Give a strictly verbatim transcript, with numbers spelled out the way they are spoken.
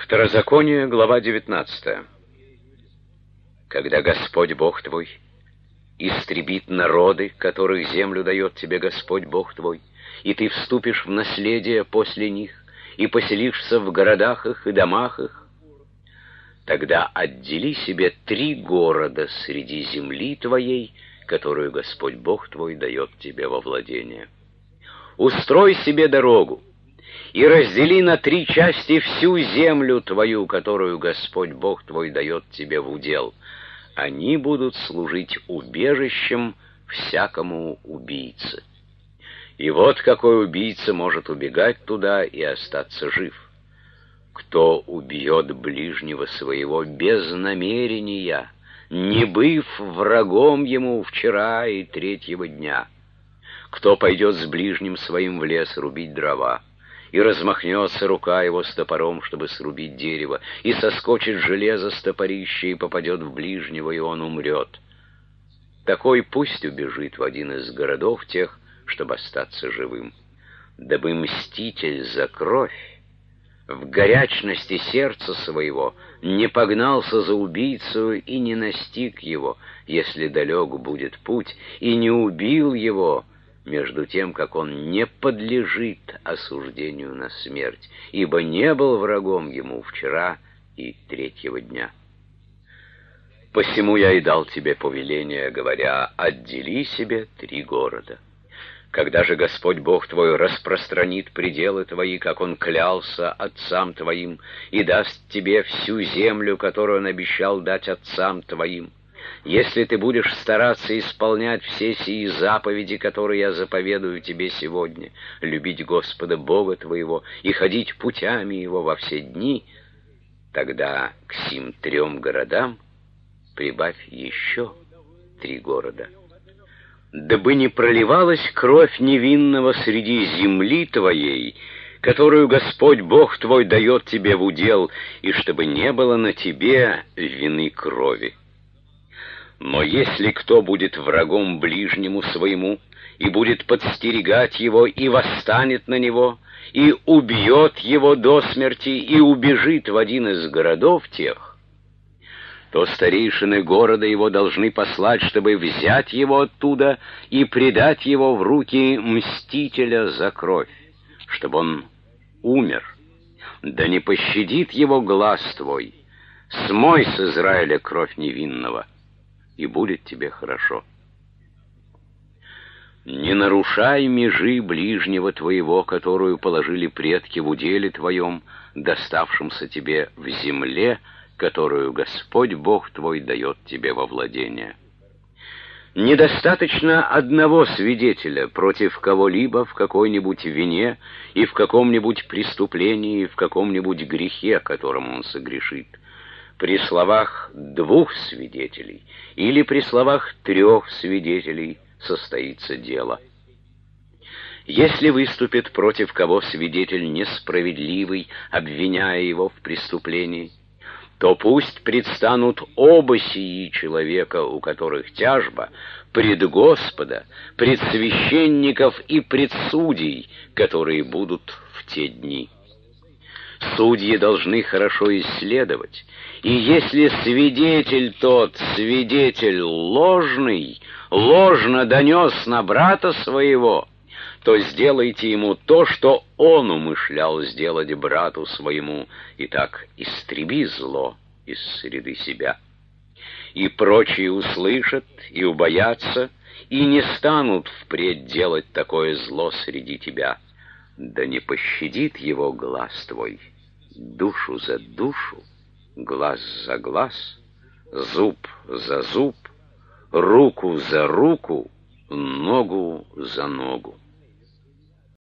Второзаконие, глава девятнадцатая. Когда Господь Бог твой истребит народы, которых землю дает тебе Господь Бог твой, и ты вступишь в наследие после них, и поселишься в городах их и домах их, тогда отдели себе три города среди земли твоей, которую Господь Бог твой дает тебе во владение. Устрой себе дорогу, и раздели на три части всю землю твою, которую Господь Бог твой дает тебе в удел. Они будут служить убежищем всякому убийце. И вот какой убийца может убегать туда и остаться жив: кто убьет ближнего своего без намерения, не быв врагом ему вчера и третьего дня; кто пойдет с ближним своим в лес рубить дрова, и размахнется рука его с топором, чтобы срубить дерево, и соскочит железо с топорища и попадет в ближнего, и он умрет. Такой пусть убежит в один из городов тех, чтобы остаться живым, дабы мститель за кровь в горячности сердца своего не погнался за убийцу и не настиг его, если далек будет путь, и не убил его, между тем, как он не подлежит осуждению на смерть, ибо не был врагом ему вчера и третьего дня. Посему я и дал тебе повеление, говоря: отдели себе три города. Когда же Господь Бог твой распространит пределы твои, как Он клялся отцам твоим, и даст тебе всю землю, которую Он обещал дать отцам твоим, если ты будешь стараться исполнять все сии заповеди, которые я заповедую тебе сегодня, любить Господа Бога твоего и ходить путями Его во все дни, тогда к сим трем городам прибавь еще три города, дабы не проливалась кровь невинного среди земли твоей, которую Господь Бог твой дает тебе в удел, и чтобы не было на тебе вины крови. Но если кто будет врагом ближнему своему, и будет подстерегать его, и восстанет на него, и убьет его до смерти, и убежит в один из городов тех, то старейшины города его должны послать, чтобы взять его оттуда и предать его в руки мстителя за кровь, чтобы он умер. Да не пощадит его глаз твой. Смой с Израиля кровь невинного, и будет тебе хорошо. Не нарушай межи ближнего твоего, которую положили предки в уделе твоем, доставшемся тебе в земле, которую Господь Бог твой дает тебе во владение. Недостаточно одного свидетеля против кого-либо в какой-нибудь вине и в каком-нибудь преступлении, и в каком-нибудь грехе, которым он согрешит. При словах двух свидетелей или при словах трех свидетелей состоится дело. Если выступит против кого свидетель несправедливый, обвиняя его в преступлении, то пусть предстанут оба сии человека, у которых тяжба, пред Господа, пред священников и пред судей, которые будут в те дни. Судьи должны хорошо исследовать, и если свидетель тот, свидетель ложный, ложно донес на брата своего, то сделайте ему то, что он умышлял сделать брату своему, и так истреби зло из среды себя. И прочие услышат и убоятся, и не станут впредь делать такое зло среди тебя. Да не пощадит его глаз твой, душу за душу, глаз за глаз, зуб за зуб, руку за руку, ногу за ногу.